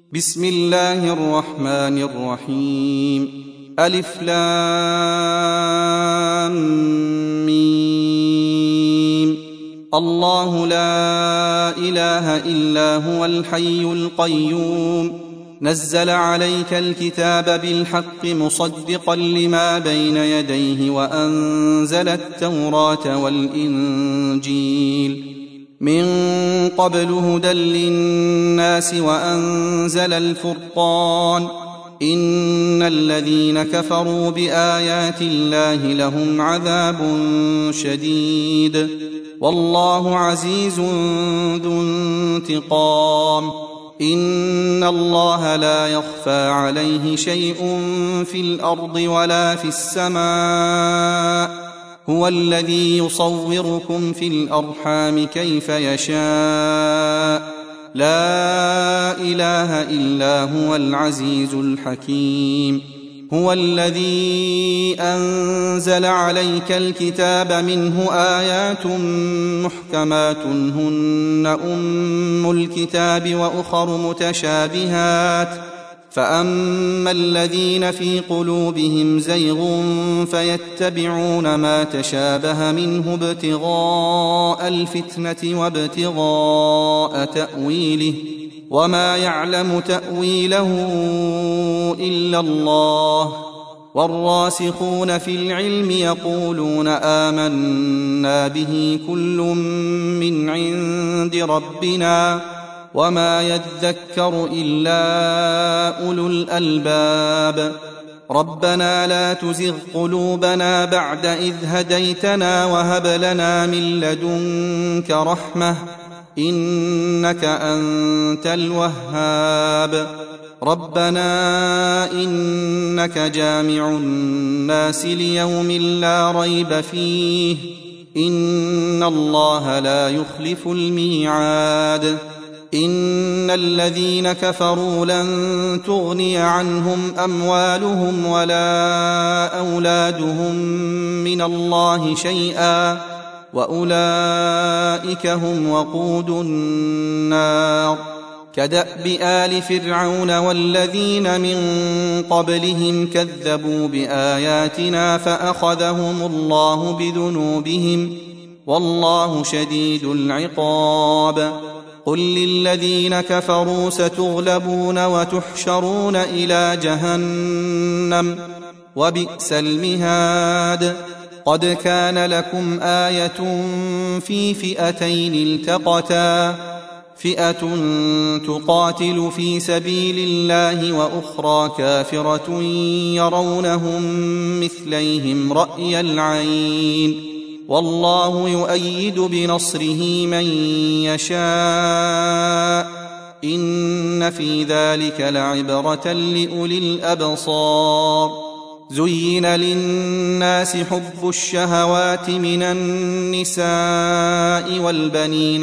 بسم الله الرحمن الرحيم. ألف لام ميم. الله لا إله إلا هو الحي القيوم نزل عليك الكتاب بالحق مصدقا لما بين يديه وأنزل التوراة والإنجيل من قبل هدى للناس وأنزل الفرقان إن الذين كفروا بآيات الله لهم عذاب شديد والله عزيز ذو انتقام. إن الله لا يخفى عليه شيء في الأرض ولا في السماء هو الذي يصوركم في الأرحام كيف يشاء لا إله إلا هو العزيز الحكيم. هو الذي أنزل عليك الكتاب منه آيات محكمات هن أم الكتاب وأخر متشابهات فأما الذين في قلوبهم زيغ فيتبعون ما تشابه منه ابتغاء الفتنة وابتغاء تأويله وما يعلم تأويله إلا الله والراسخون في العلم يقولون آمنا به كل من عند ربنا وما يذكر إلا أولو الألباب. ربنا لا تزغ قلوبنا بعد إذ هديتنا وهب لنا من لدنك رحمة إنك أنت الوهاب. ربنا إنك جامع الناس ليوم لا ريب فيه إن الله لا يخلف الميعاد. إن الذين كفروا لن تغني عنهم أموالهم ولا أولادهم من الله شيئا وأولئك هم وقود النار. كدأب آل فرعون والذين من قبلهم كذبوا بآياتنا فأخذهم الله بذنوبهم والله شديد العقاب. قل للذين كفروا ستغلبون وتحشرون إلى جهنم وبئس المهاد. قد كان لكم آية في فئتين التقتا فئة تقاتل في سبيل الله وأخرى كافرة يرونهم مثليهم رأي العين والله يؤيد بنصره من يشاء إن في ذلك لعبرة لأولي الأبصار. زين للناس حب الشهوات من النساء والبنين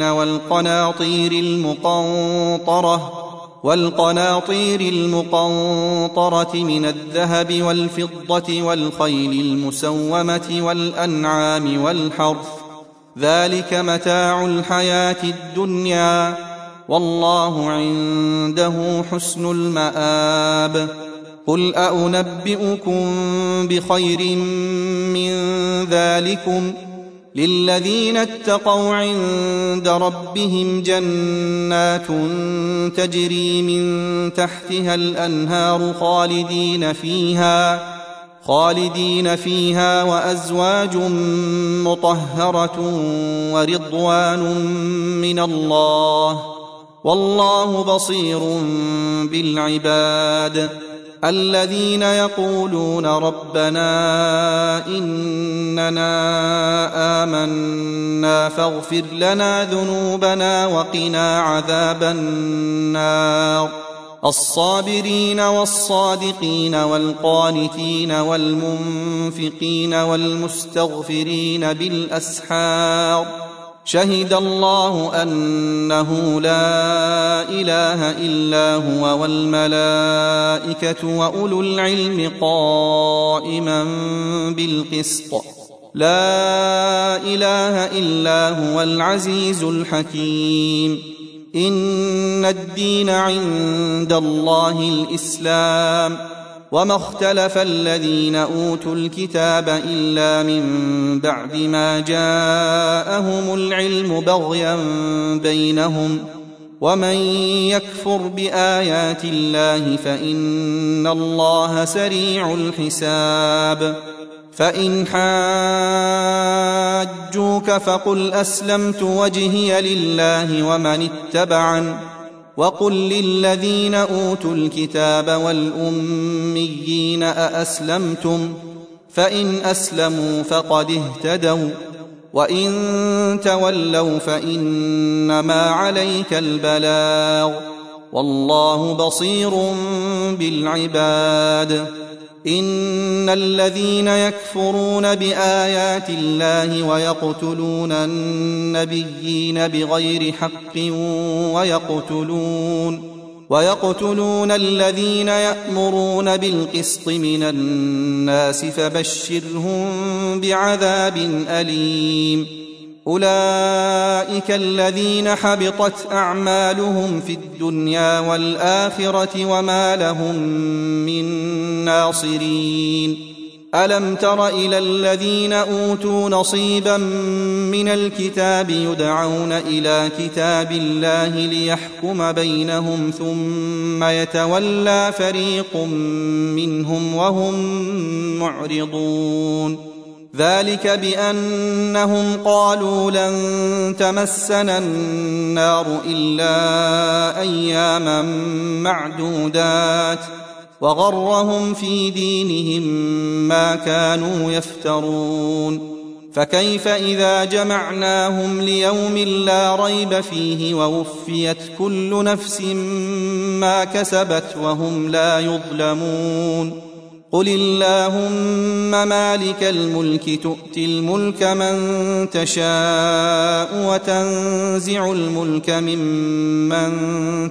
والقناطير المقنطرة من الذهب والفضة والخيل المسومة والأنعام والحرث ذلك متاع الحياة الدنيا والله عنده حسن المآب. قل أنبئكم بخير من ذلكم للذين اتقوا عند ربهم جنات تجري من تحتها الأنهار خالدين فيها وأزواج مطهرة ورضوان من الله والله بصير بالعباد. الذين يقولون ربنا إننا آمنا فاغفر لنا ذنوبنا وقنا عذاب النار. الصابرين والصادقين والقانتين والمنفقين والمستغفرين بالأسحار. شهد الله أنه لا إله إلا هو والملائكة وأولو العلم قائما بالقسط لا إله إلا هو العزيز الحكيم. إن الدين عند الله الإسلام وما اختلف الذين أوتوا الكتاب إلا من بعد ما جاءهم العلم بغيا بينهم ومن يكفر بآيات الله فإن الله سريع الحساب فإن حاجوك فقل أسلمت وجهي لله ومن اتبعن وقل للذين أوتوا الكتاب والأميين أأسلمتم فإن أسلموا فقد اهتدوا وإن تولوا فإنما عليك البلاغ والله بصير بالعباد إن الذين يكفرون بآيات الله ويقتلون النبيين بغير حق ويقتلون الذين يأمرون بالقسط من الناس فبشرهم بعذاب أليم أولئك الذين حبطت أعمالهم في الدنيا والآخرة وما لهم من ناصرين ألم تر إلى الذين أوتوا نصيبا من الكتاب يدعون إلى كتاب الله ليحكم بينهم ثم يتولى فريق منهم وهم معرضون ذلك بأنهم قالوا لن تمسنا النار إلا أياما معدودات وغرهم في دينهم ما كانوا يفترون فكيف إذا جمعناهم ليوم لا ريب فيه ووفيت كل نفس ما كسبت وهم لا يظلمون قل اللهم مالك الملك تؤتي الملك من تشاء وتنزع الملك ممن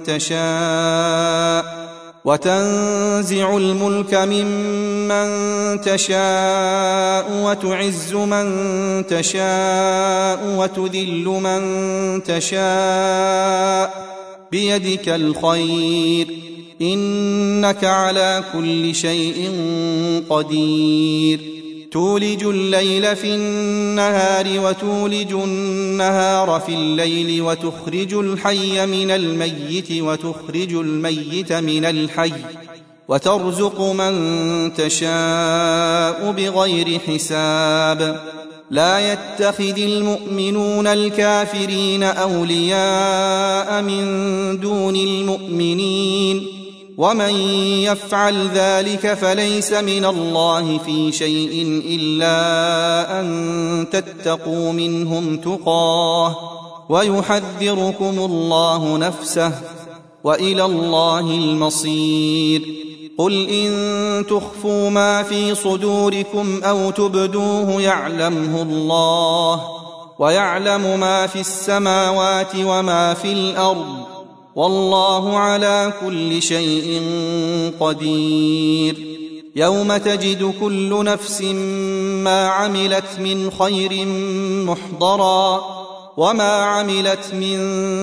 تشاء وتعز من تشاء وتذل من تشاء بيدك الخير إنك على كل شيء قدير تولج الليل في النهار وتولج النهار في الليل وتخرج الحي من الميت وتخرج الميت من الحي وترزق من تشاء بغير حساب لا يتخذ المؤمنون الكافرين أولياء من دون المؤمنين ومن يفعل ذلك فليس من الله في شيء إلا أن تتقوا منهم تقاه ويحذركم الله نفسه وإلى الله المصير قل إن تخفوا ما في صدوركم أو تبدوه يعلمه الله ويعلم ما في السماوات وما في الأرض والله على كل شيء قدير يوم تجد كل نفس ما عملت من خير محضرا وما عملت من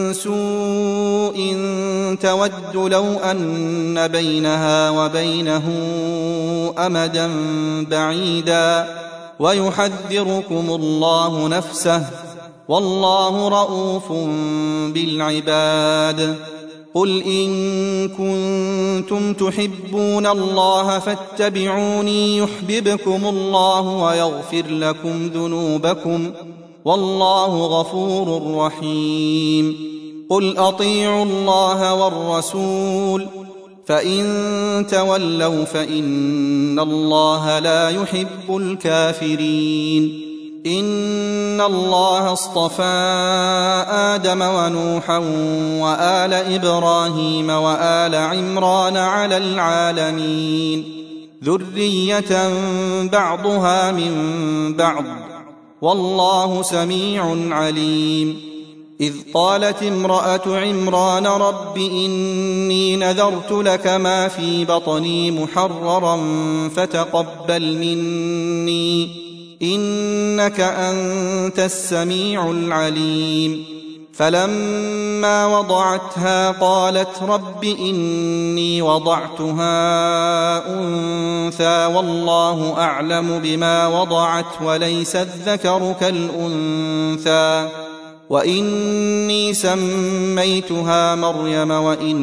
سوء تود لو أن بينها وبينه أمدا بعيدا ويحذركم الله نفسه والله رؤوف بالعباد قل إن كنتم تحبون الله فاتبعوني يحببكم الله ويغفر لكم ذنوبكم والله غفور رحيم قل أطيعوا الله والرسول فإن تولوا فإن الله لا يحب الكافرين إن الله اصطفى آدم ونوحا وآل إبراهيم وآل عمران على العالمين ذرية بعضها من بعض والله سميع عليم إذ قالت امرأة عمران رب إني نذرت لك ما في بطني محررا فتقبل مني إنك أنت السميع العليم فلما وضعتها قالت رب إني وضعتها أنثى والله أعلم بما وضعت وليس الذكر كالأنثى وإني سميتها مريم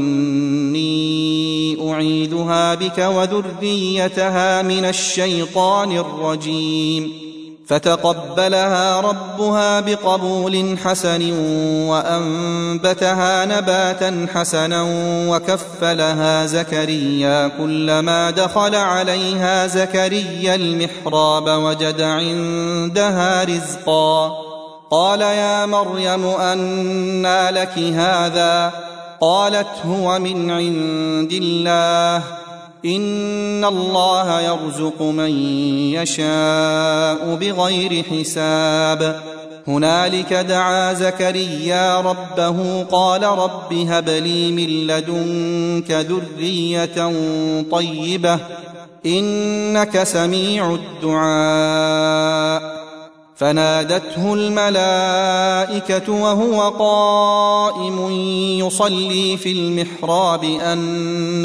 وإني أعيذها بك وذريتها من الشيطان الرجيم فتقبلها ربها بقبول حسن وأنبتها نباتا حسنا وكفلها زكريا كلما دخل عليها زكريا المحراب وجد عندها رزقا قال يا مريم أنى لك هذا قالت هو من عند الله إن الله يرزق من يشاء بغير حساب هنالك دعا زكريا ربه قال رب هب لي من لدنك ذرية طيبة إنك سميع الدعاء فنادته الملائكة وهو قائم يصلي في المحراب أن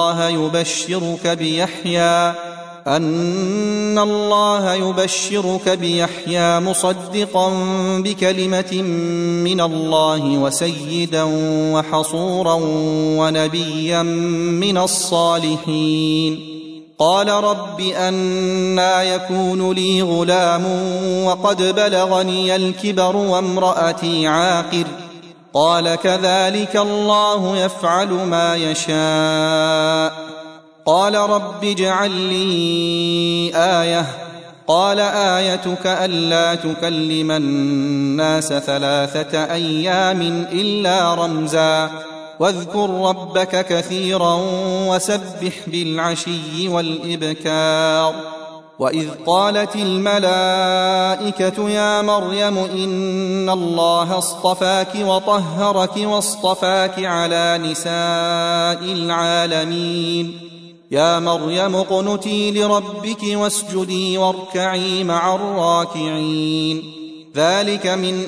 الله يبشرك بيحيى مصدقا بكلمة من الله وسيدا وحصورا ونبيا من الصالحين قال رب أنى يكون لي غلام وقد بلغني الكبر وامرأتي عاقر قال كذلك الله يفعل ما يشاء قال رب اجعل لي آية قال آيتك ألا تكلم الناس 3 أيام إلا رمزا واذكر ربك كثيرا وسبح بالعشي والإبكار وإذ قالت الملائكة يا مريم إن الله اصطفاك وطهرك واصطفاك على نساء العالمين يا مريم اقنتي لربك واسجدي واركعي مع الراكعين ذلك من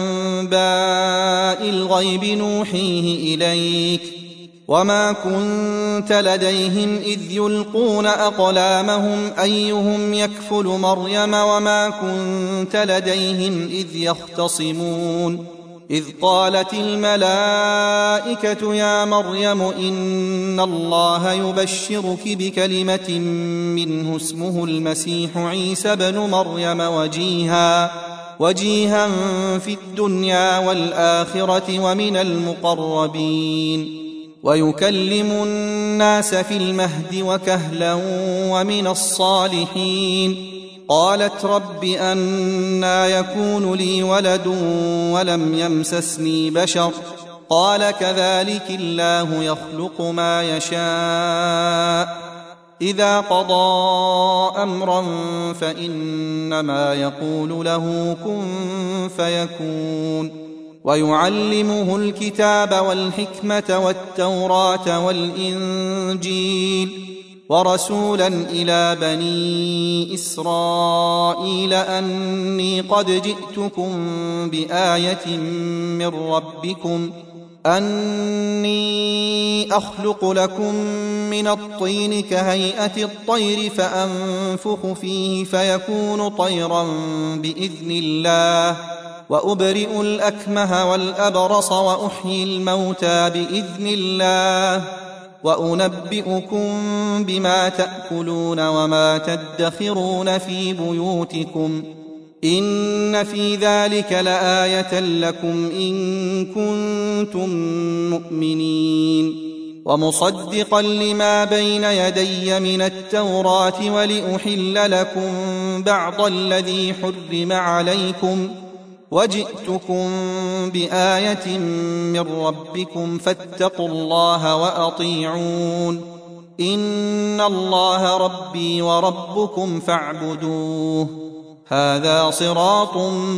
أنباء الغيب نوحيه إليك وما كنت لديهم إذ يلقون أقلامهم أيهم يكفل مريم وما كنت لديهم إذ يختصمون إذ قالت الملائكة يا مريم إن الله يبشرك بكلمة منه اسمه المسيح عيسى بن مريم وجيها في الدنيا والآخرة ومن المقربين ويكلم الناس في المهد وكهلا ومن الصالحين قالت رب أنى يكون لي ولد ولم يمسسني بشر قال كذلك الله يخلق ما يشاء إذا قضى أمرا فإنما يقول له كن فيكون ويعلمه الكتاب والحكمة والتوراة والإنجيل ورسولا إلى بني إسرائيل أني قد جئتكم بآية من ربكم أني أخلق لكم من الطين كهيئة الطير فأنفخ فيه فيكون طيرا بإذن الله وأبرئ الأكمه والأبرص وأحيي الموتى بإذن الله وأنبئكم بما تأكلون وما تدخرون في بيوتكم إن في ذلك لآية لكم إن كنتم مؤمنين ومصدقا لما بين يدي من التوراة ولأحل لكم بعض الذي حرم عليكم وجئتكم بآية من ربكم فاتقوا الله وأطيعون إن الله ربي وربكم فاعبدوه هذا صراط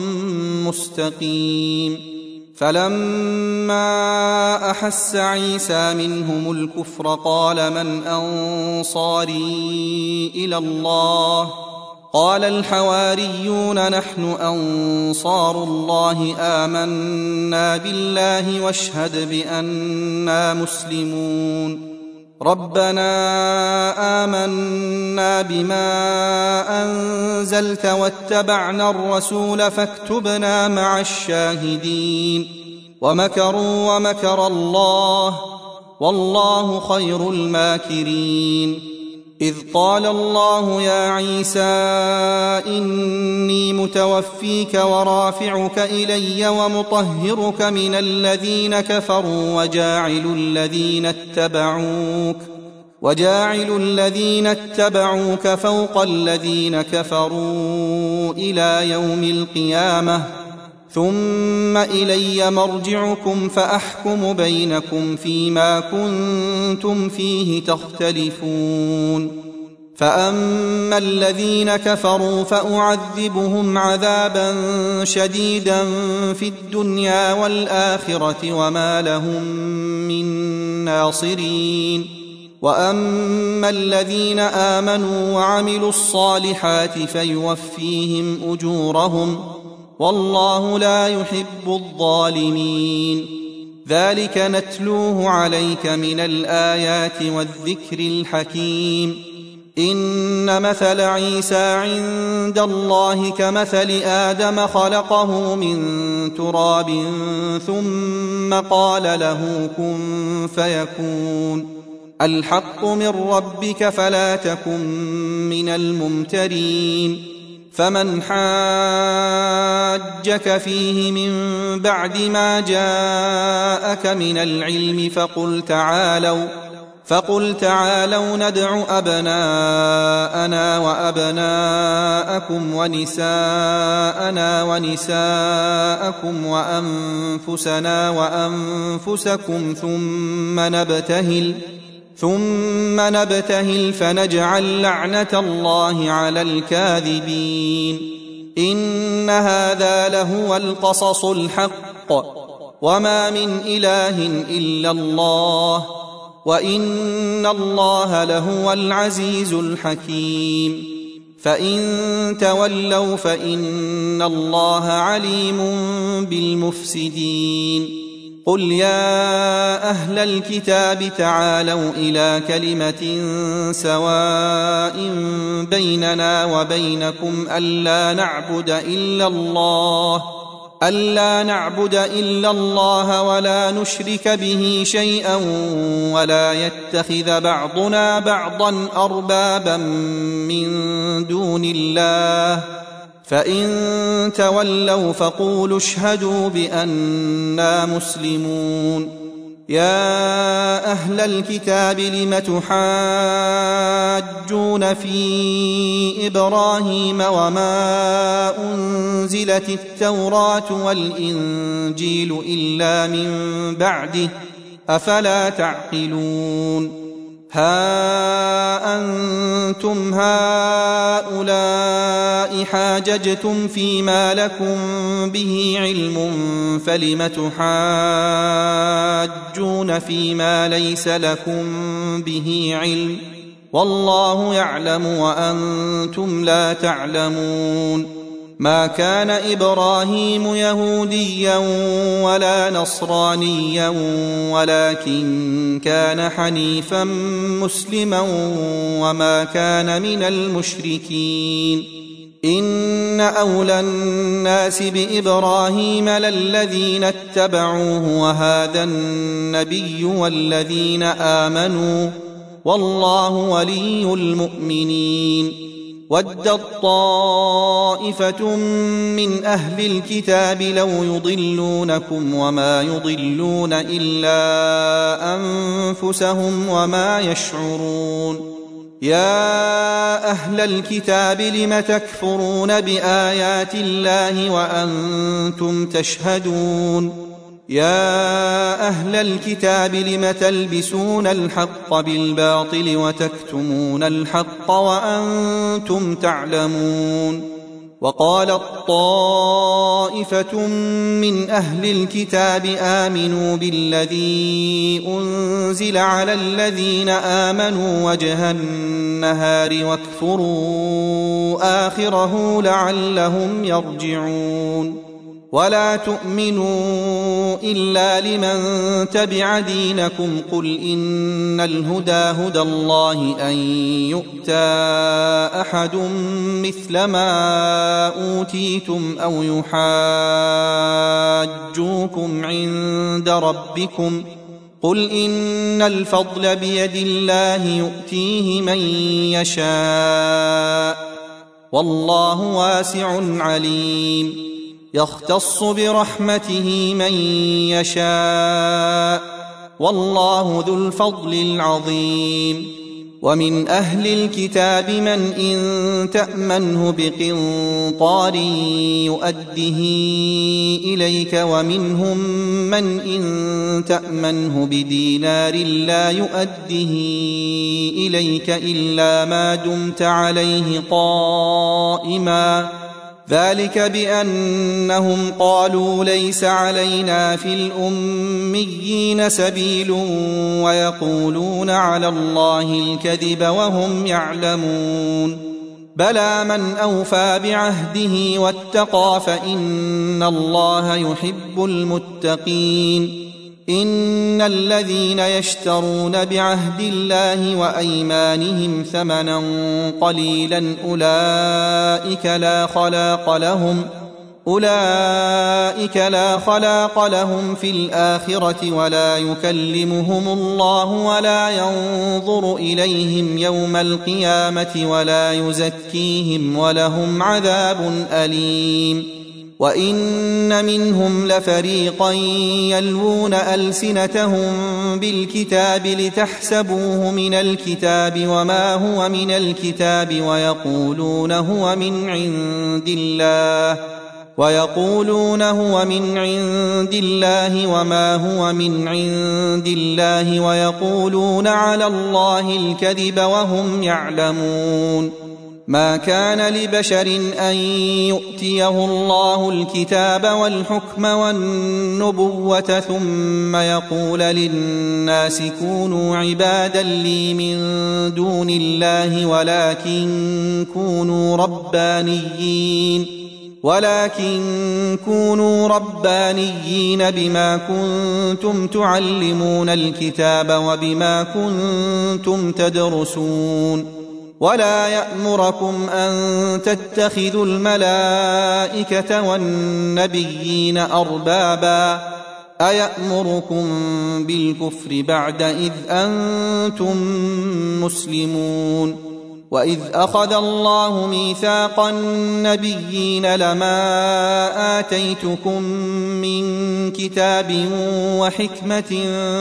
مستقيم فلما أحس عيسى منهم الكفر قال من أنصاري إلى الله قال الحواريون نحن أنصار الله آمنا بالله واشهد بأننا مسلمون ربنا آمنا بما أنزلت واتبعنا الرسول فاكتبنا مع الشاهدين ومكروا ومكر الله والله خير الماكرين إذ قال الله يا عيسى إني متوفيك ورافعك إلي ومطهرك من الذين كفروا وجاعل الذين اتبعوك فوق الذين كفروا إلى يوم القيامة ثم إلي مرجعكم فأحكم بينكم فيما كنتم فيه تختلفون فأما الذين كفروا فأعذبهم عذابا شديدا في الدنيا والآخرة وما لهم من ناصرين وأما الذين آمنوا وعملوا الصالحات فيوفيهم أجورهم والله لا يحب الظالمين ذلك نتلوه عليك من الآيات والذكر الحكيم إن مثل عيسى عند الله كمثل آدم خلقه من تراب ثم قال له كن فيكون الحق من ربك فلا تكن من الممترين فمن حاجك فيه من بعد ما جاءك من العلم فقل تعالوا ندع أبناءنا وأبناءكم ونساءنا ونساءكم وأنفسنا وأنفسكم ثم نبتهل فنجعل لعنة الله على الكاذبين إن هذا لهو القصص الحق وما من إله إلا الله وإن الله لهو العزيز الحكيم فإن تولوا فإن الله عليم بالمفسدين قل يا أهل الكتاب تعالوا إلى كلمة سواء بيننا وبينكم ألا نعبد إلا الله ولا نشرك به شيئا ولا يتخذ بعضنا بعضا أربابا من دون الله فإن تولوا فقولوا اشهدوا بأننا مسلمون يا أهل الكتاب لم تحاجون في إبراهيم وما أنزلت التوراة والإنجيل إلا من بعده أفلا تعقلون ها أنتم هؤلاء حاججتم فيما لكم به علم فلم تحاجون فيما ليس لكم به علم والله يعلم وأنتم لا تعلمون ما كان إبراهيم يهوديا ولا نصرانيا ولكن كان حنيفا مسلما وما كان من المشركين إن أولى الناس بإبراهيم للذين اتبعوه وهذا النبي والذين آمنوا والله ولي المؤمنين ودت طائفة من أهل الكتاب لو يضلونكم وما يضلون إلا أنفسهم وما يشعرون يا أهل الكتاب لم تكفرون بآيات الله وأنتم تشهدون يا أهل الكتاب لم تلبسون الحق بالباطل وتكتمون الحق وأنتم تعلمون وقالت طائفة من أهل الكتاب آمنوا بالذي أنزل على الذين آمنوا وجه النهار واكفروا آخره لعلهم يرجعون ولا تؤمنوا إلا لمن تبع دينكم قل إن الهدى هدى الله أن يؤتى أحد مثل ما أوتيتم أو يحاجوكم عند ربكم قل إن الفضل بيد الله يؤتيه من يشاء والله واسع عليم يختص برحمته من يشاء والله ذو الفضل العظيم ومن أهل الكتاب من إن تأمنه بقنطار يؤده إليك ومنهم من إن تأمنه بدينار لا يؤده إليك إلا ما دمت عليه قائما ذلك بأنهم قالوا ليس علينا في الأميين سبيل ويقولون على الله الكذب وهم يعلمون بلى من أوفى بعهده واتقى فإن الله يحب المتقين إن الذين يشترون بعهد الله وأيمانهم ثمنا قليلا أولئك لا خلاق لهم في الآخرة ولا يكلمهم الله ولا ينظر إليهم يوم القيامة ولا يزكيهم ولهم عذاب أليم وإن منهم لفريقا يلوون ألسنتهم بالكتاب لتحسبوه من الكتاب وما هو من الكتاب ويقولون هو من عند الله وما هو من عند الله ويقولون على الله الكذب وهم يعلمون ما كان لبشر أن يؤتيه الله الكتاب والحكم والنبوة ثم يقول للناس كونوا عبادا لي من دون الله ولكن كونوا ربانيين بما كنتم تعلمون الكتاب وبما كنتم تدرسون ولا يأمركم أن تتخذوا الملائكة والنبيين أربابا أيأمركم بالكفر بعد إذ أنتم مسلمون وإذ أخذ الله ميثاق النبيين لما آتيتكم من كتاب وحكمة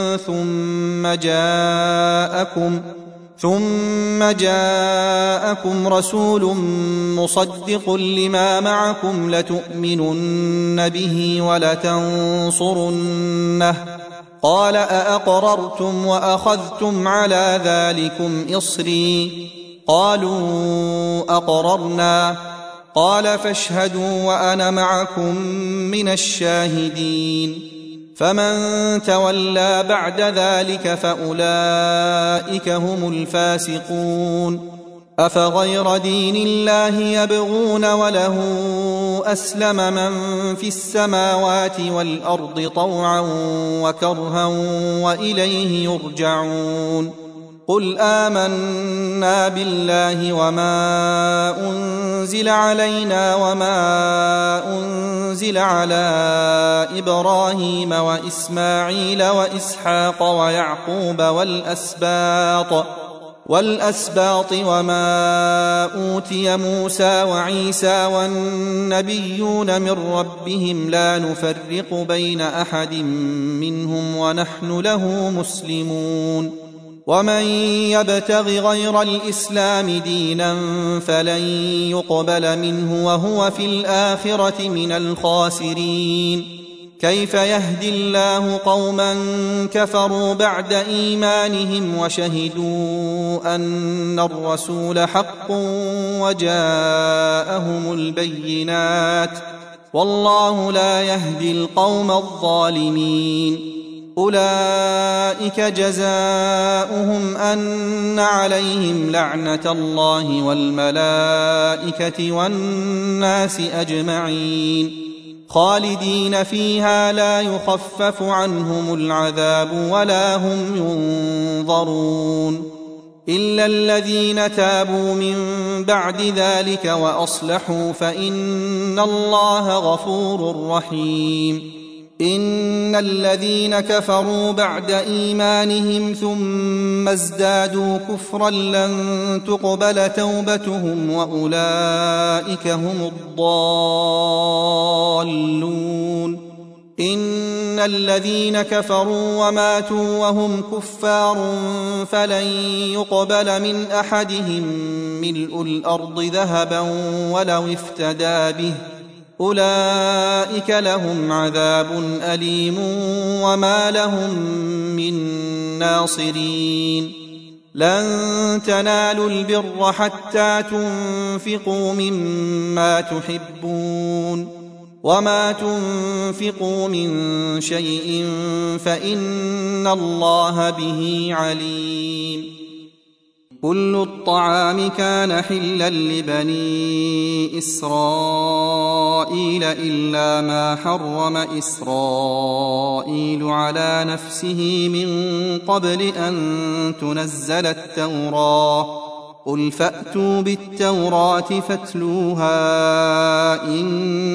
ثم جاءكم رسول مصدق لما معكم لتؤمنن به ولتنصرنه قال أأقررتم وأخذتم على ذلكم إصري قالوا أقررنا قال فاشهدوا وأنا معكم من الشاهدين فمن تولى بعد ذلك فأولئك هم الفاسقون أفغير دين الله يبغون وله أسلم من في السماوات والأرض طوعا وكرها وإليه يرجعون قل آمنا بالله وما أنزل علينا وما أنزل على إبراهيم وإسماعيل وإسحاق ويعقوب والأسباط وما أوتي موسى وعيسى والنبيون من ربهم لا نفرق بين أحد منهم ونحن له مسلمون ومن يبتغ غير الإسلام دينا فلن يقبل منه وهو في الآخرة من الخاسرين كيف يهدي الله قوما كفروا بعد إيمانهم وشهدوا أن الرسول حق وجاءهم البينات والله لا يهدي القوم الظالمين أولئك جزاؤهم أن عليهم لعنة الله والملائكة والناس أجمعين خالدين فيها لا يخفف عنهم العذاب ولا هم ينظرون إلا الذين تابوا من بعد ذلك وأصلحوا فإن الله غفور رحيم إن الذين كفروا بعد إيمانهم ثم ازدادوا كفرا لن تقبل توبتهم وأولئك هم الضالون إن الذين كفروا وماتوا وهم كفار فلن يقبل من أحدهم ملء الأرض ذهبا ولو افتدى به أولئك لهم عذاب أليم وما لهم من ناصرين لن تنالوا البر حتى تنفقوا مما تحبون وما تنفقوا من شيء فإن الله به عليم كل الطعام كان حلا لبني إسرائيل إلا ما حرم إسرائيل على نفسه من قبل أن تنزل التوراة قل فأتوا بالتوراة فاتلوها إن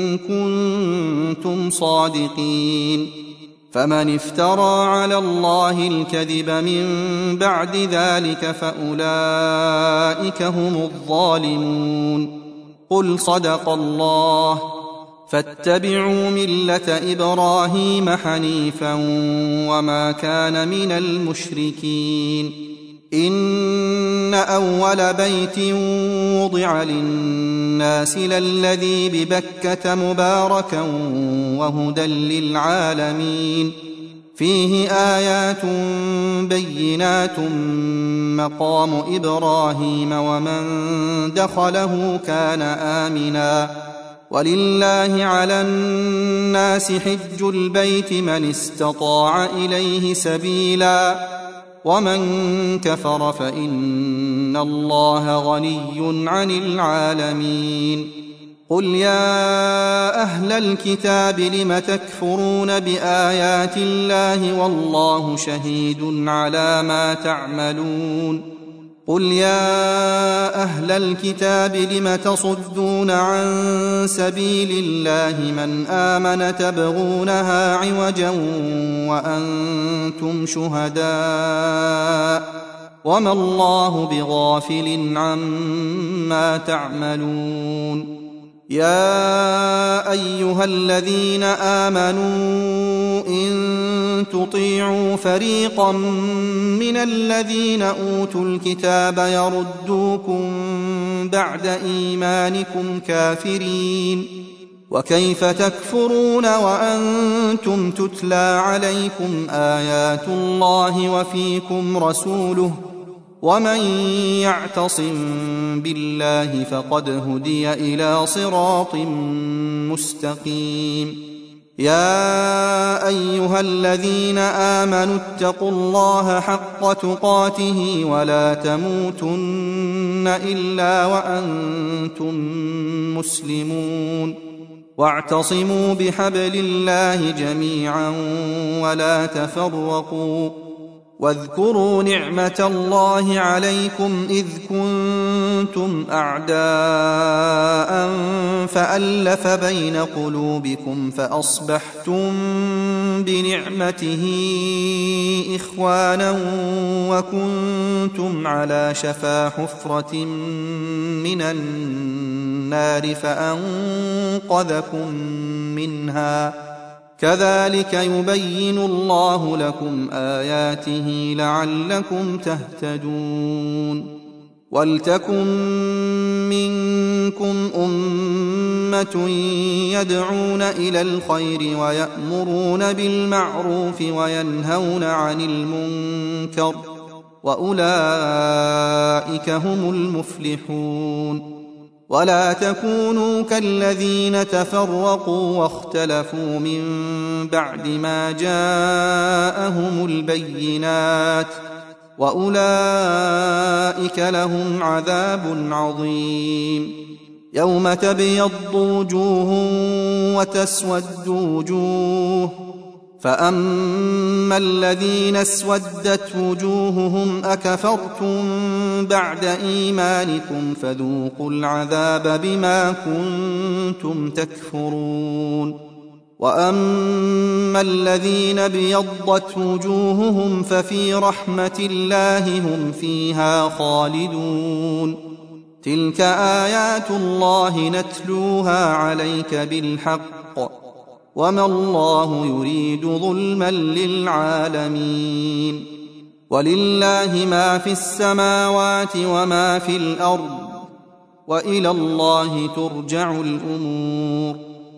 كنتم صادقين فمن افترى على الله الكذب من بعد ذلك فأولئك هم الظالمون قل صدق الله فاتبعوا ملة إبراهيم حنيفا وما كان من المشركين إن أول بيت وضع للناس للذي ببكة مباركا وهدى للعالمين فيه آيات بينات مقام إبراهيم ومن دخله كان آمنا ولله على الناس حج البيت من استطاع إليه سبيلا ومن كفر فإن الله غني عن العالمين قل يا أهل الكتاب لم تكفرون بآيات الله والله شهيد على ما تعملون قل يا أهل الكتاب لم تصدون عن سبيل الله من آمن تبغونها عوجا وأنتم شهداء وما الله بغافل عما تعملون يا أيها الذين آمنوا إن تطيعوا فريقا من الذين أوتوا الكتاب يردوكم بعد إيمانكم كافرين وكيف تكفرون وأنتم تتلى عليكم آيات الله وفيكم رسوله ومن يعتصم بالله فقد هدي إلى صراط مستقيم يا أيها الذين آمنوا اتقوا الله حق تقاته ولا تموتن إلا وأنتم مسلمون واعتصموا بحبل الله جميعا ولا تفرقوا واذكروا نعمة الله عليكم إذ كنتم أعداء فألف بين قلوبكم فأصبحتم بنعمته إخوانا وكنتم على شفا حفرة من النار فأنقذكم منها كذلك يبين الله لكم آياته لعلكم تهتدون ولتكن منكم أمة يدعون إلى الخير ويأمرون بالمعروف وينهون عن المنكر وأولئك هم المفلحون. ولا تكونوا كالذين تفرقوا واختلفوا من بعد ما جاءهم البينات وأولئك لهم عذاب عظيم. يوم تبيض وجوه وتسود وجوه، فأما الذين اسودت وجوههم أكفرتم بعد إيمانكم فذوقوا العذاب بما كنتم تكفرون. وأما الذين ابيضت وجوههم ففي رحمة الله هم فيها خالدون. تلك آيات الله نتلوها عليك بالحق، وما الله يريد ظلما للعالمين. ولله ما في السماوات وما في الأرض، وإلى الله ترجع الأمور.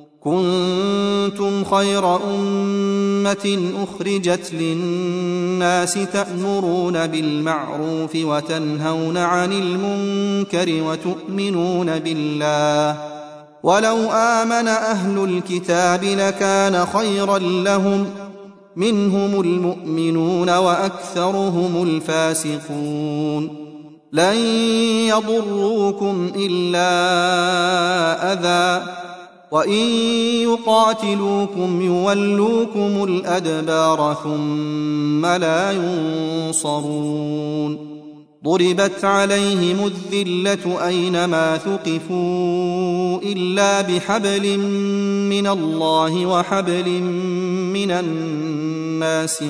كنتم خير أمة أخرجت للناس تأمرون بالمعروف وتنهون عن المنكر وتؤمنون بالله. ولو آمن أهل الكتاب لكان خيرا لهم، منهم المؤمنون وأكثرهم الفاسقون. لن يضروكم إلا أذى، وإن يقاتلوكم يولوكم الأدبار ثم لا ينصرون. ضربت عليهم الذلة أينما ثقفوا إلا بحبل من الله وحبل من الناس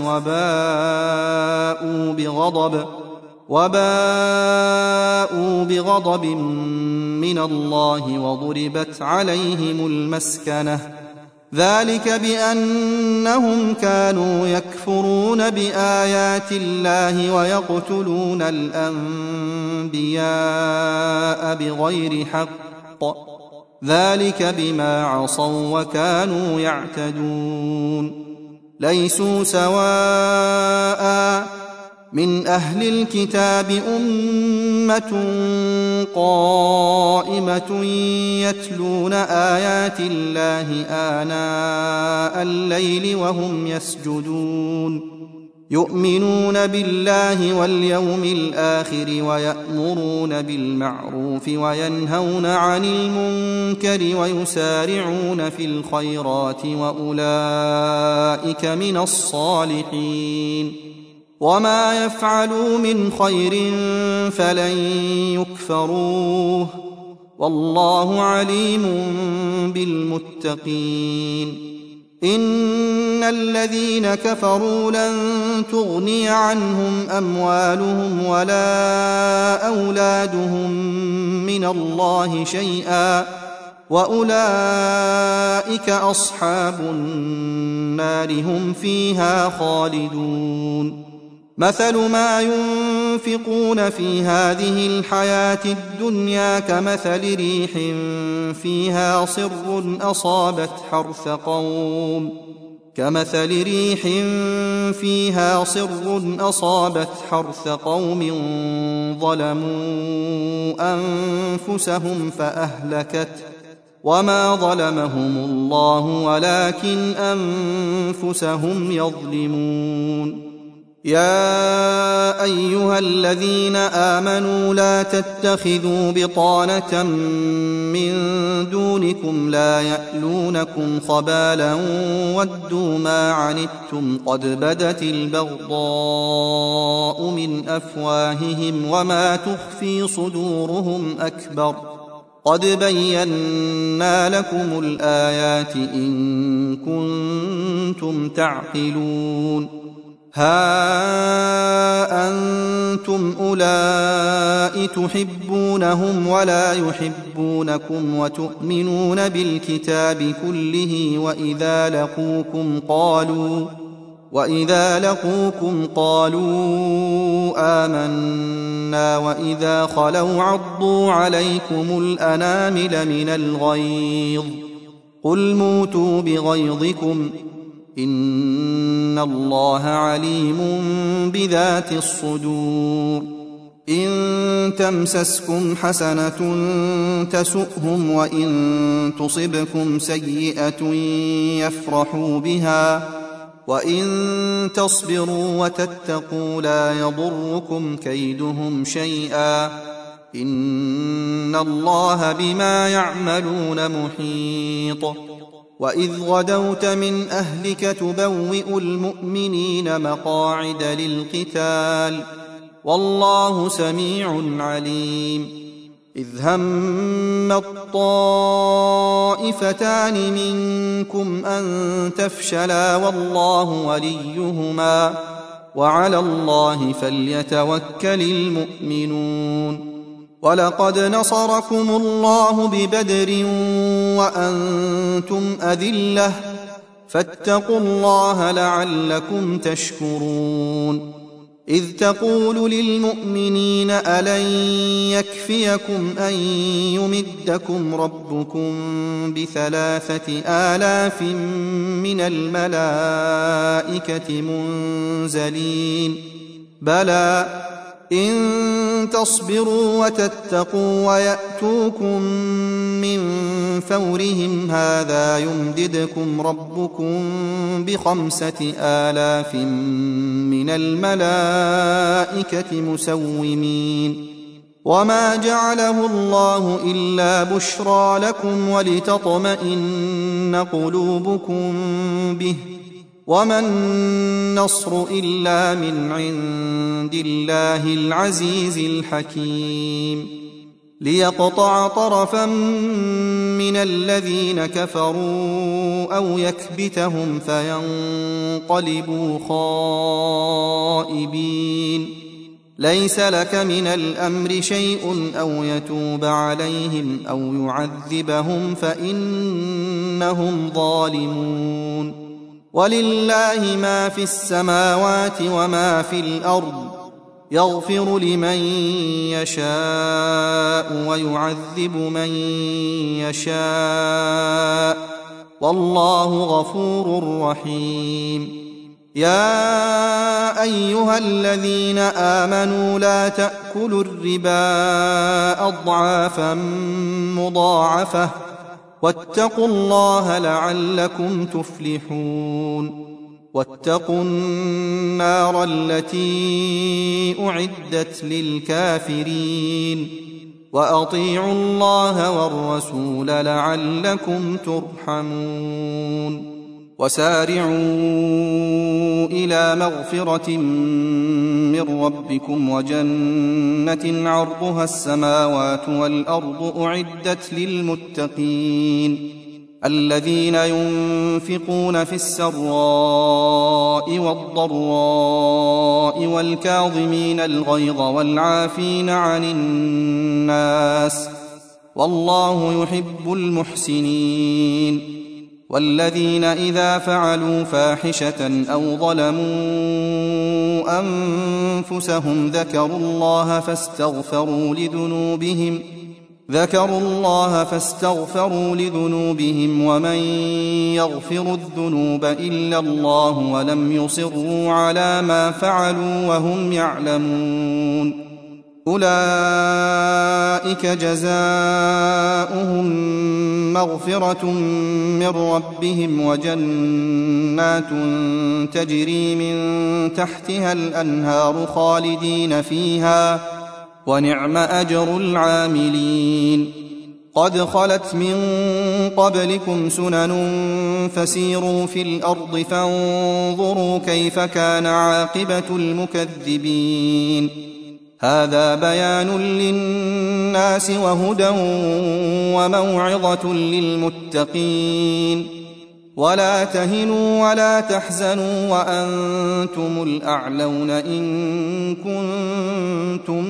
وباءوا بغضب من الله وضربت عليهم المسكنة، ذلك بأنهم كانوا يكفرون بآيات الله ويقتلون الأنبياء بغير حق، ذلك بما عصوا وكانوا يعتدون. ليسوا سواء من أهل الكتاب أمة قائمة يتلون آيات الله آناء الليل وهم يسجدون، يؤمنون بالله واليوم الآخر ويأمرون بالمعروف وينهون عن المنكر ويسارعون في الخيرات وأولئك من الصالحين. وما يفعلوا من خير فلن يكفروه، والله عليم بالمتقين. إن الذين كفروا لن تغني عنهم أموالهم ولا أولادهم من الله شيئا، وأولئك أصحاب النار هم فيها خالدون. مثل ما ينفقون في هذه الحياة الدنيا كمثل ريح فيها صر أصابت حرث قوم ظلموا أنفسهم فأهلكته، وما ظلمهم الله ولكن أنفسهم يظلمون. يا أيها الذين آمنوا لا تتخذوا بطانة من دونكم لا يألونكم خبالا ودوا ما عنتم قد بدت البغضاء من أفواههم وما تخفي صدورهم أكبر، قد بينا لكم الآيات إن كنتم تعقلون. ها أنتم أولئك تحبونهم ولا يحبونكم وإذا لقوكم قالوا آمنا وإذا خلوا عضوا عليكم الأنامل من الغيظ قل موتوا بغيظكم إن الله عليم بذات الصدور إن تمسسكم حسنة تسؤهم وإن تصبكم سيئة يفرحوا بها وإن تصبروا وتتقوا لا يضركم كيدهم شيئا إن الله بما يعملون محيط وإذ غدوت من أهلك تبوئ المؤمنين مقاعد للقتال والله سميع عليم إذ هم الطائفتان منكم أن تفشلا والله وليهما وعلى الله فليتوكل المؤمنون ولقد نصركم الله ببدر وأنتم أذلة فاتقوا الله لعلكم تشكرون إذ تقول للمؤمنين ألن يكفيكم أن يمدكم ربكم ب3,000 من الملائكة منزلين بلى إن تصبروا وتتقوا ويأتوكم من فورهم هذا يمددكم ربكم ب5,000 من الملائكة مسومين وما جعله الله إلا بشرى لكم ولتطمئن قلوبكم به وما النصر إلا من عند الله العزيز الحكيم ليقطع طرفا من الذين كفروا أو يكبتهم فينقلبوا خائبين ليس لك من الأمر شيء أو يتوب عليهم أو يعذبهم فإنهم ظالمون ولله ما في السماوات وما في الأرض يغفر لمن يشاء ويعذب من يشاء والله غفور رحيم يا أيها الذين آمنوا لا تأكلوا الربا أضعافا مضاعفة واتقوا الله لعلكم تفلحون واتقوا النار التي أعدت للكافرين وأطيعوا الله والرسول لعلكم ترحمون وسارعوا إلى مغفرة من ربكم وجنة عرضها السماوات والأرض أعدت للمتقين الذين ينفقون في السراء والضراء والكاظمين الغيظ والعافين عن الناس والله يحب المحسنين والذين إذا فعلوا فاحشة أو ظلموا أنفسهم ذكروا الله فاستغفروا لذنوبهم ومن يغفر الذنوب إلا الله ولم يصروا على ما فعلوا وهم يعلمون أولئك جزاؤهم مغفرة من ربهم وجنات تجري من تحتها الأنهار خالدين فيها ونعم أجر العاملين قد خلت من قبلكم سنن فسيروا في الأرض فانظروا كيف كان عاقبة المكذبين هذا بيان للناس وهدى وموعظة للمتقين ولا تهنوا ولا تحزنوا وأنتم الأعلون إن كنتم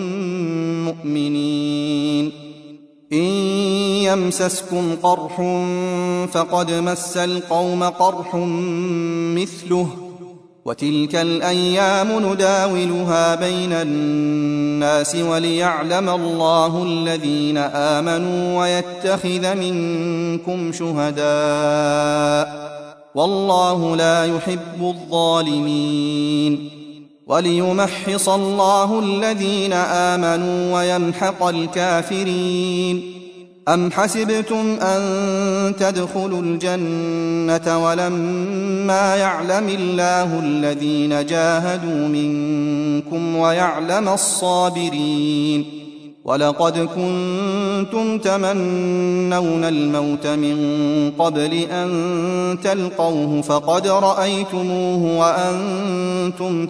مؤمنين إن يمسسكم قرح فقد مس القوم قرح مثله وتلك الأيام نداولها بين الناس وليعلم الله الذين آمنوا ويتخذ منكم شهداء والله لا يحب الظالمين وليمحص الله الذين آمنوا ويمحق الكافرين أم حسبتم أن تدخلوا الجنة ولما يعلم الله الذين جاهدوا منكم ويعلم الصابرين ولقد كنتم تمنون الموت من قبل أن تلقوه فقد رأيتموه وأنتم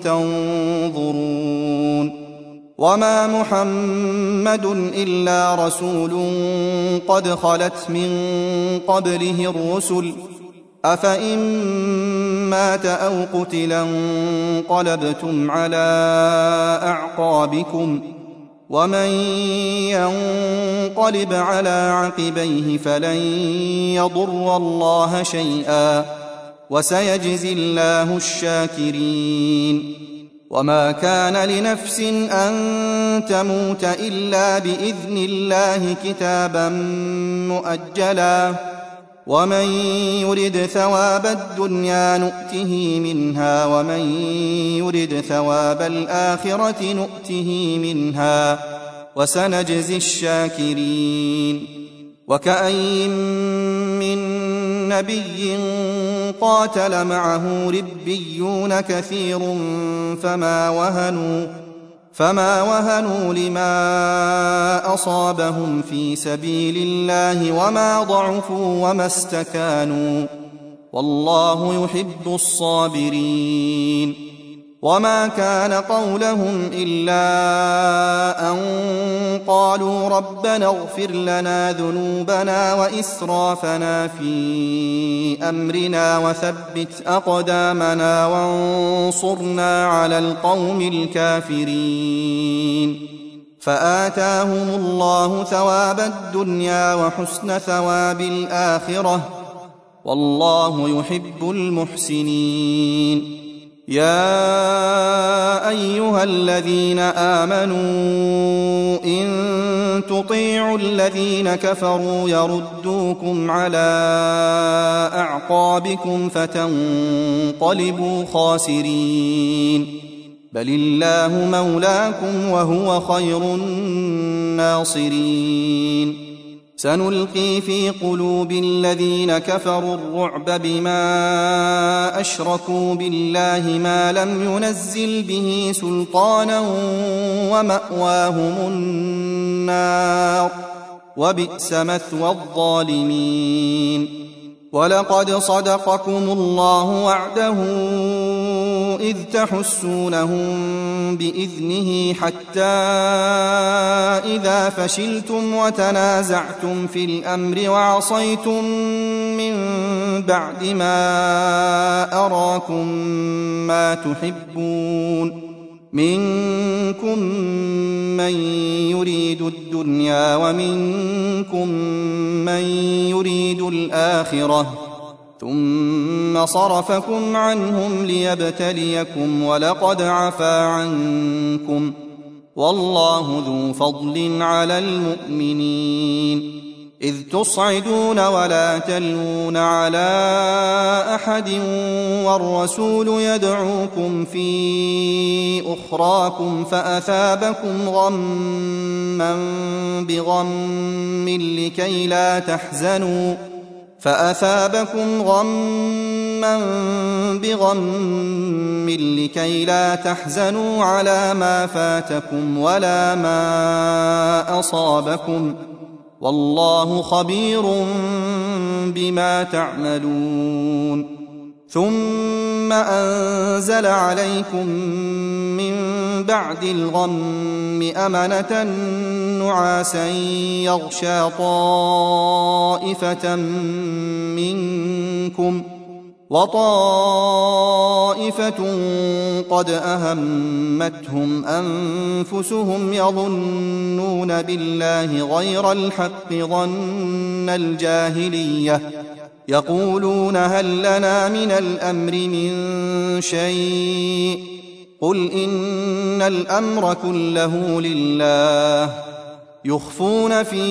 تنظرون وما محمد إلا رسول قد خلت من قبله الرسل أفإن مات أو قتلا انقلبتم على أعقابكم ومن ينقلب على عقبيه فلن يضر الله شيئا وسيجزي الله الشاكرين وما كان لنفس أن تموت إلا بإذن الله كتابا مؤجلا ومن يرد ثواب الدنيا نؤته منها ومن يرد ثواب الآخرة نؤته منها وسنجزي الشاكرين وكأين من نبي قاتل معه ربيون كثير فما وهنوا لما أصابهم في سبيل الله وما ضعفوا وما استكانوا والله يحب الصابرين وما كان قولهم إلا أن قالوا ربنا اغفر لنا ذنوبنا وإسرافنا في أمرنا وثبت أقدامنا وانصرنا على القوم الكافرين فآتاهم الله ثواب الدنيا وحسن ثواب الآخرة والله يحب المحسنين يا أيها الذين آمنوا إن تطيعوا الذين كفروا يردوكم على أعقابكم فتنقلبوا خاسرين بل الله مولاكم وهو خير الناصرين سنلقي في قلوب الذين كفروا الرعب بما أشركوا بالله ما لم ينزل به سلطانا ومأواهم النار وبئس مثوى الظالمين ولقد صدقكم الله وعده إذ تحسونهم بإذنه حتى إذا فشلتم وتنازعتم في الأمر وعصيتم من بعد ما أراكم ما تحبون منكم من يريد الدنيا ومنكم من يريد الآخرة ثم صرفكم عنهم ليبتليكم ولقد عفا عنكم والله ذو فضل على المؤمنين إذ تصعدون ولا تلوون على أحد والرسول يدعوكم في أخراكم فأثابكم غما بغم لكي لا تحزنوا على ما فاتكم ولا ما أصابكم والله خبير بما تعملون ثم أنزل عليكم من بعد الغم أمنة نعاسا يغشى طائفة منكم وطائفة قد أهمتهم أنفسهم يظنون بالله غير الحق ظن الجاهلية يقولون هل لنا من الأمر من شيء قل إن الأمر كله لله يخفون في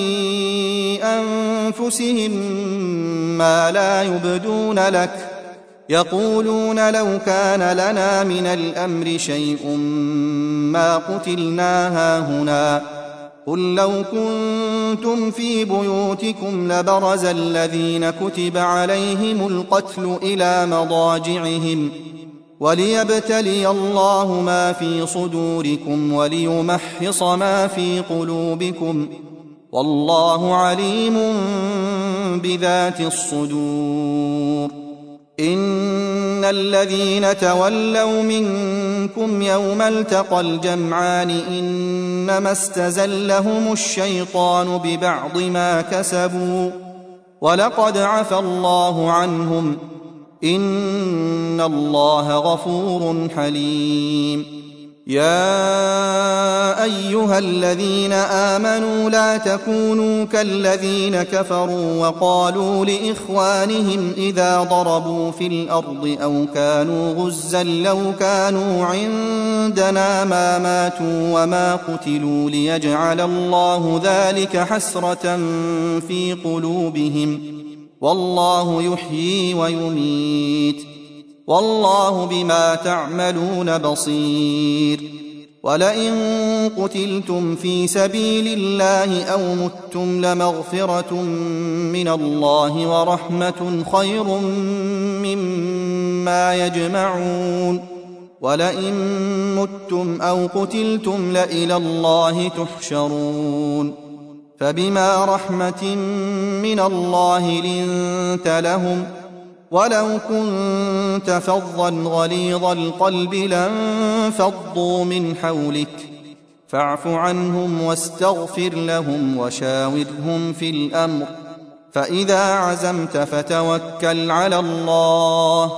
أنفسهم ما لا يبدون لك يقولون لو كان لنا من الأمر شيء ما قتلنا هاهنا قل لو كنتم في بيوتكم لبرز الذين كتب عليهم القتل إلى مضاجعهم وليبتلي الله ما في صدوركم وليمحص ما في قلوبكم والله عليم بذات الصدور إن الذين تولوا منكم يوم التقى الجمعان إنما استزلهم الشيطان ببعض ما كسبوا ولقد عفى الله عنهم إن الله غفور حليم يا أيها الذين آمنوا لا تكونوا كالذين كفروا وقالوا لإخوانهم إذا ضربوا في الأرض أو كانوا غزا لو كانوا عندنا ما ماتوا وما قتلوا ليجعل الله ذلك حسرة في قلوبهم والله يحيي ويميت والله بما تعملون بصير ولئن قتلتم في سبيل الله أو متم لمغفرة من الله ورحمة خير مما يجمعون ولئن متم أو قتلتم لإلى الله تحشرون فبما رحمة من الله لنت لهم ولو كنت فظا غليظ القلب لانفضوا من حولك فاعف عنهم واستغفر لهم وشاورهم في الأمر فإذا عزمت فتوكل على الله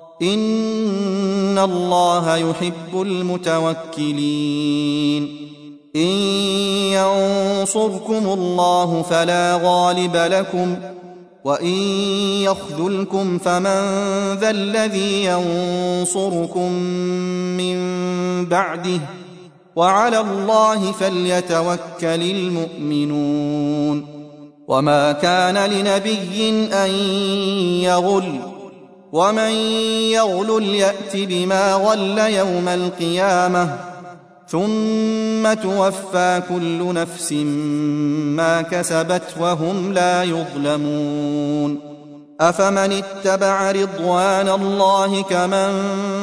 إن الله يحب المتوكلين إن ينصركم الله فلا غالب لكم وإن يخذلكم فمن ذا الذي ينصركم من بعده وعلى الله فليتوكل المؤمنون وما كان لنبي أن يغل ومن يغل يأت بما غل يوم القيامة ثم توفى كل نفس ما كسبت وهم لا يظلمون أفمن اتبع رضوان الله كمن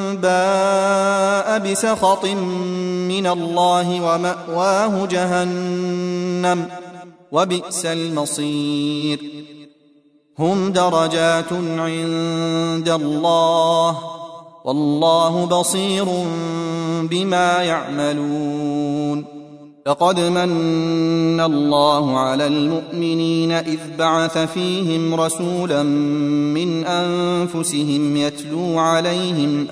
باء بسخط من الله ومأواه جهنم وبئس المصير هم درجات عند الله والله بصير بما يعملون لقد من الله على المؤمنين إذ بعث فيهم رسولا من أنفسهم يتلو عليهم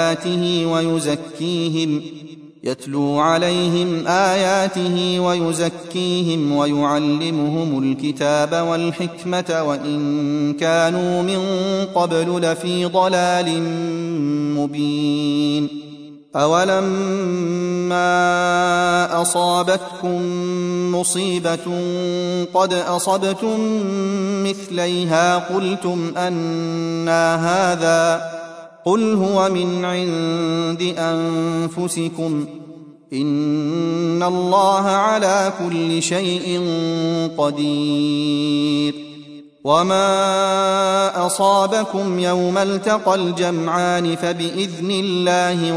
آياته ويزكيهم ويعلمهم الكتاب والحكمة وإن كانوا من قبل لفي ضلال مبين أولما أصابتكم مصيبة قد أصبتم مثليها قلتم أنى هذا قل هو من عند أنفسكم إن الله على كل شيء قدير وما أصابكم يوم التقى الجمعان فبإذن الله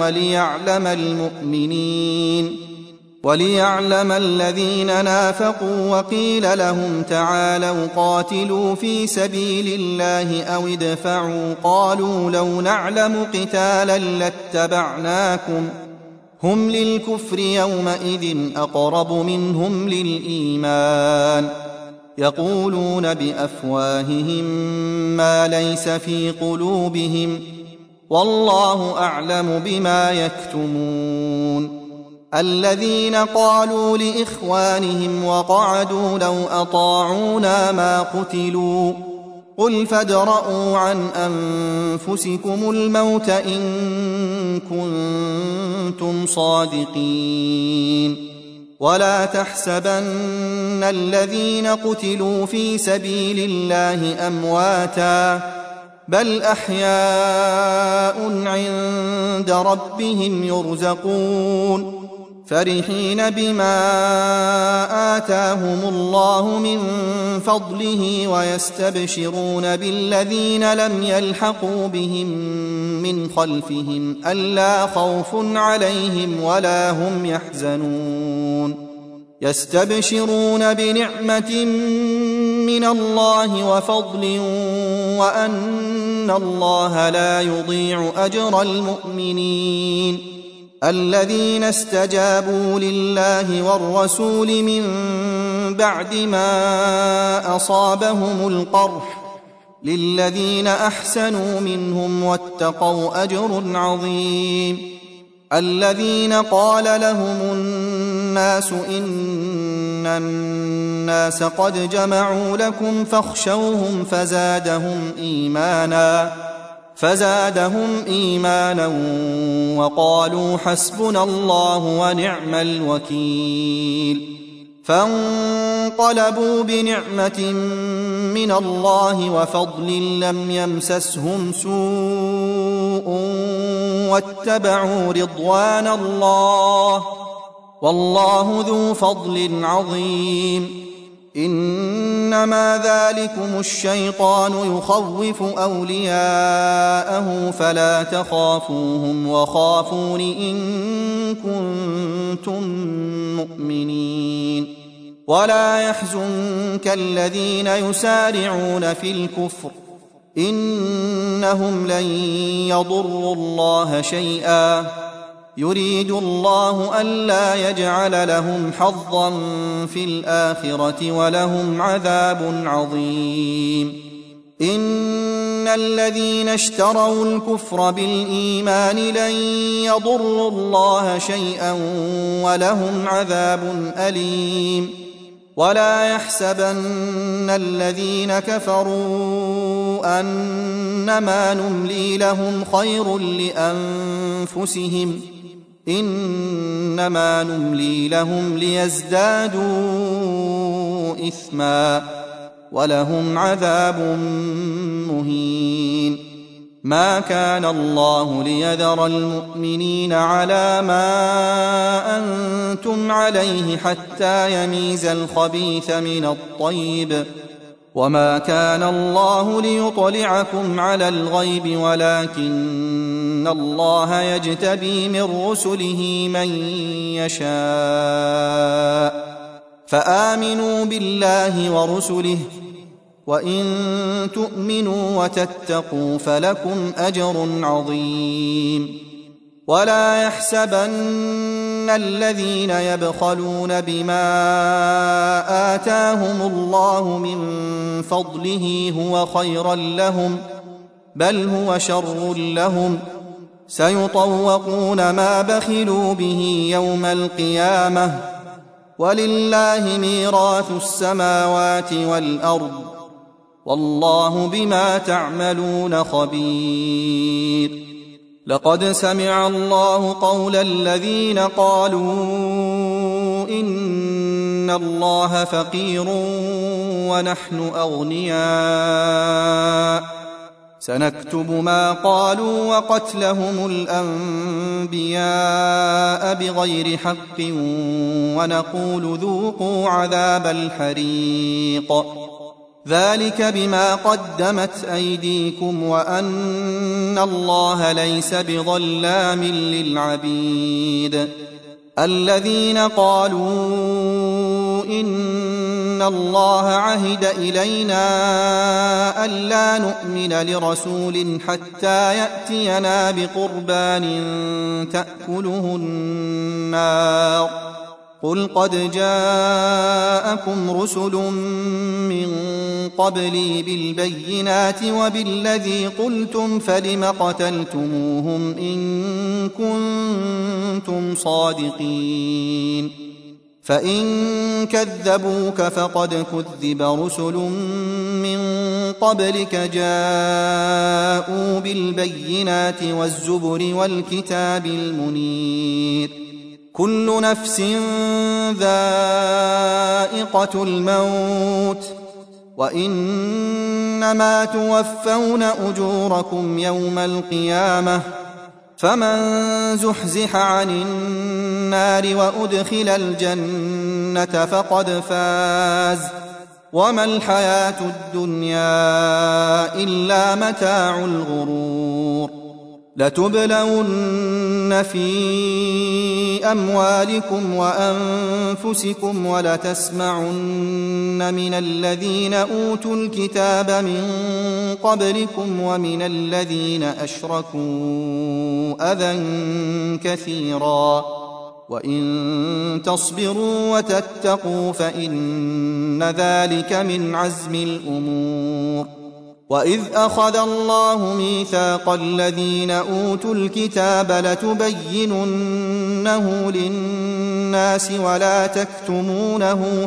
وليعلم الذين نافقوا وقيل لهم تعالوا قاتلوا في سبيل الله أو ادفعوا قالوا لو نعلم قتالا لاتبعناكم هم للكفر يومئذ أقرب منهم للإيمان يقولون بأفواههم ما ليس في قلوبهم والله أعلم بما يكتمون الذين قالوا لإخوانهم وقعدوا لو أطاعونا ما قتلوا قل فادرءوا عن أنفسكم الموت إن كنتم صادقين ولا تحسبن الذين قتلوا في سبيل الله أمواتا بل أحياء عند ربهم يرزقون فرحين بما آتاهم الله من فضله ويستبشرون بالذين لم يلحقوا بهم من خلفهم ألا خوف عليهم ولا هم يحزنون يستبشرون بنعمة من الله وفضل وأن الله لا يضيع أجر المؤمنين الذين استجابوا لله والرسول من بعد ما أصابهم القرح للذين أحسنوا منهم واتقوا أجر عظيم الذين قال لهم الناس إن الناس قد جمعوا لكم فاخشوهم فزادهم إيمانا وقالوا حسبنا الله ونعم الوكيل فانقلبوا بنعمة من الله وفضل لم يمسسهم سوء واتبعوا رضوان الله والله ذو فضل عظيم إنما ذلكم الشيطان يخوف أولياءه فلا تخافوهم وخافون إن كنتم مؤمنين ولا يحزنك الذين يسارعون في الكفر إنهم لن يضروا الله شيئا يريد الله ألا يجعل لهم حظا في الآخرة ولهم عذاب عظيم إن الذين اشتروا الكفر بالإيمان لن يضروا الله شيئا ولهم عذاب أليم ولا يحسبن الذين كفروا أنما نملي لهم خير لأنفسهم إنما نملي لهم ليزدادوا إثما ولهم عذاب مهين ما كان الله ليذر المؤمنين على ما أنتم عليه حتى يميز الخبيث من الطيب وما كان الله ليطلعكم على الغيب ولكن الله يجتبي من رسله من يشاء فآمنوا بالله ورسله وإن تؤمنوا وتتقوا فلكم أجر عظيم ولا يحسبن الذين يبخلون بما آتاهم الله من فضله هو خيرا لهم بل هو شر لهم سيطوقون ما بخلوا به يوم القيامة ولله ميراث السماوات والأرض والله بما تعملون خبير لقد سمع الله قول الذين قالوا إن الله فقير ونحن أغنياء سنكتب ما قالوا وقتلهم الأنبياء بغير حق ونقول ذوقوا عذاب الحريق ذلك بما قدمت أيديكم وأن الله ليس بظلام للعبيد الذين قالوا إن الله عهد إلينا ألا نؤمن لرسول حتى يأتينا بقربان تأكله النار قل قد جاءكم رسل من قبلي بالبينات وبالذي قلتم فلم قتلتموهم إن كنتم صادقين فإن كذبوك فقد كذب رسل من قبلك جاءوا بالبينات والزبر والكتاب المنير كل نفس ذائقة الموت وإنما توفون أجوركم يوم القيامة فمن زحزح عن النار وأدخل الجنة فقد فاز وما الحياة الدنيا إلا متاع الغرور لتبلون في أموالكم وأنفسكم ولتسمعن من الذين أوتوا الكتاب من قبلكم ومن الذين أشركوا أذى كثيرا وإن تصبروا وتتقوا فإن ذلك من عزم الأمور وإذ أخذ الله ميثاق الذين أوتوا الكتاب لتبيننه للناس ولا تكتمونه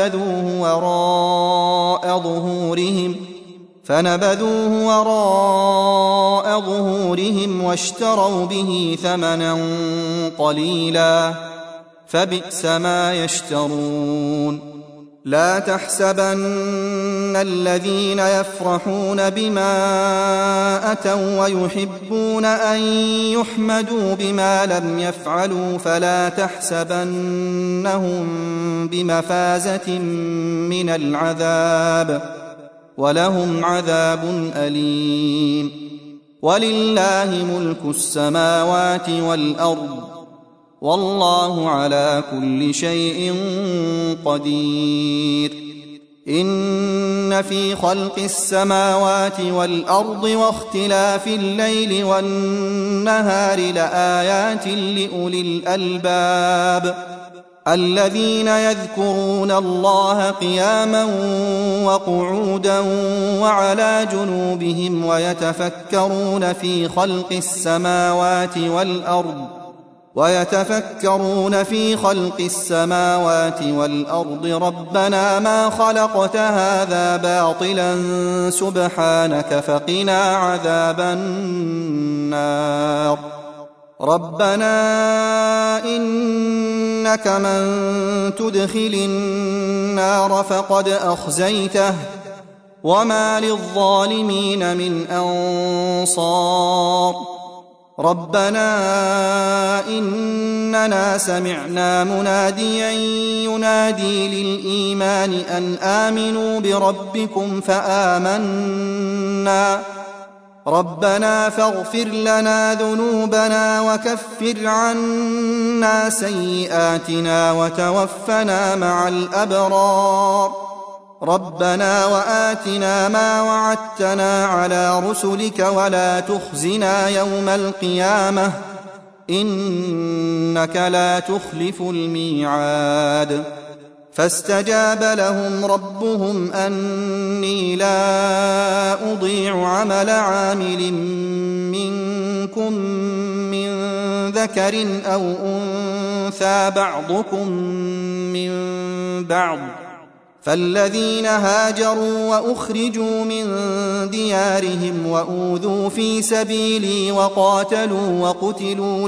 فنبذوه وراء ظهورهم واشتروا به ثمنا قليلا فبئس ما يشترون لا تحسبن الذين يفرحون بما أتوا ويحبون أن يحمدوا بما لم يفعلوا فلا تحسبنهم بمفازة من العذاب ولهم عذاب أليم ولله ملك السماوات والأرض والله على كل شيء قدير إن في خلق السماوات والأرض واختلاف الليل والنهار لآيات لأولي الألباب الذين يذكرون الله قياما وقعودا وعلى جنوبهم ويتفكرون في خلق السماوات والأرض ربنا ما خلقت هذا باطلا سبحانك فقنا عذاب النار ربنا إنك من تدخل النار فقد أخزيته وما للظالمين من أنصار ربنا إننا سمعنا مناديا ينادي للإيمان أن آمنوا بربكم فآمنا ربنا فاغفر لنا ذنوبنا وكفر عنا سيئاتنا وتوفنا مع الأبرار ربنا وآتنا ما وعدتنا على رسلك ولا تخزنا يوم القيامة إنك لا تخلف الميعاد فاستجاب لهم ربهم أني لا أضيع عمل عامل منكم من ذكر أو أنثى بعضكم من بعض فالذين هاجروا وأخرجوا من ديارهم وأوذوا في سبيلي وقاتلوا وقتلوا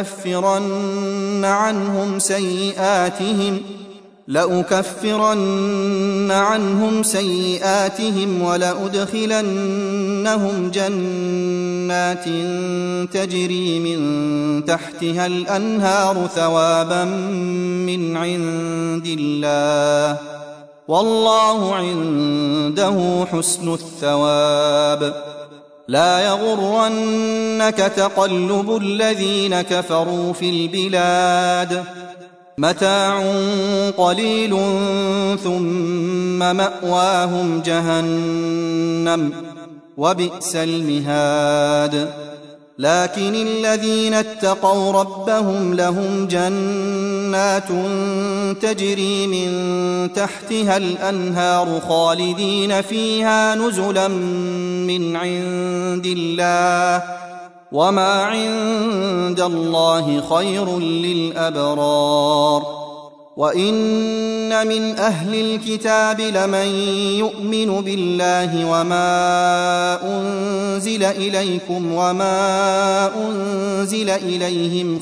لأكفرن عنهم سيئاتهم ولأدخلنهم جنات تجري من تحتها الأنهار ثوابا من عند الله والله عنده حسن الثواب لا يغرنك تقلب الذين كفروا في البلاد متاع قليل ثم مأواهم جهنم وبئس المهاد لكن الذين اتقوا ربهم لهم جنات تجري من تحتها الأنهار خالدين فيها نزلا من عند الله وما عند الله خير للأبرار وإن من أهل الكتاب لمن يؤمن بالله وما أنزل إليكم وما أنزل إليهم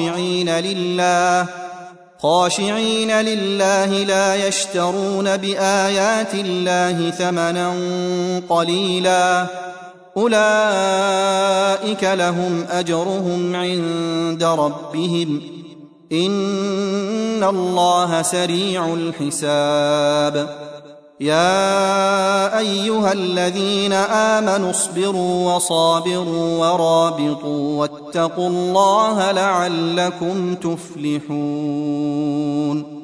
خاشعين لله لا يشترون بآيات الله ثمنا قليلا أولئك لهم أجرهم عند ربهم إن الله سريع الحساب يا أيها الذين آمنوا اصبروا وصابروا ورابطوا واتقوا الله لعلكم تفلحون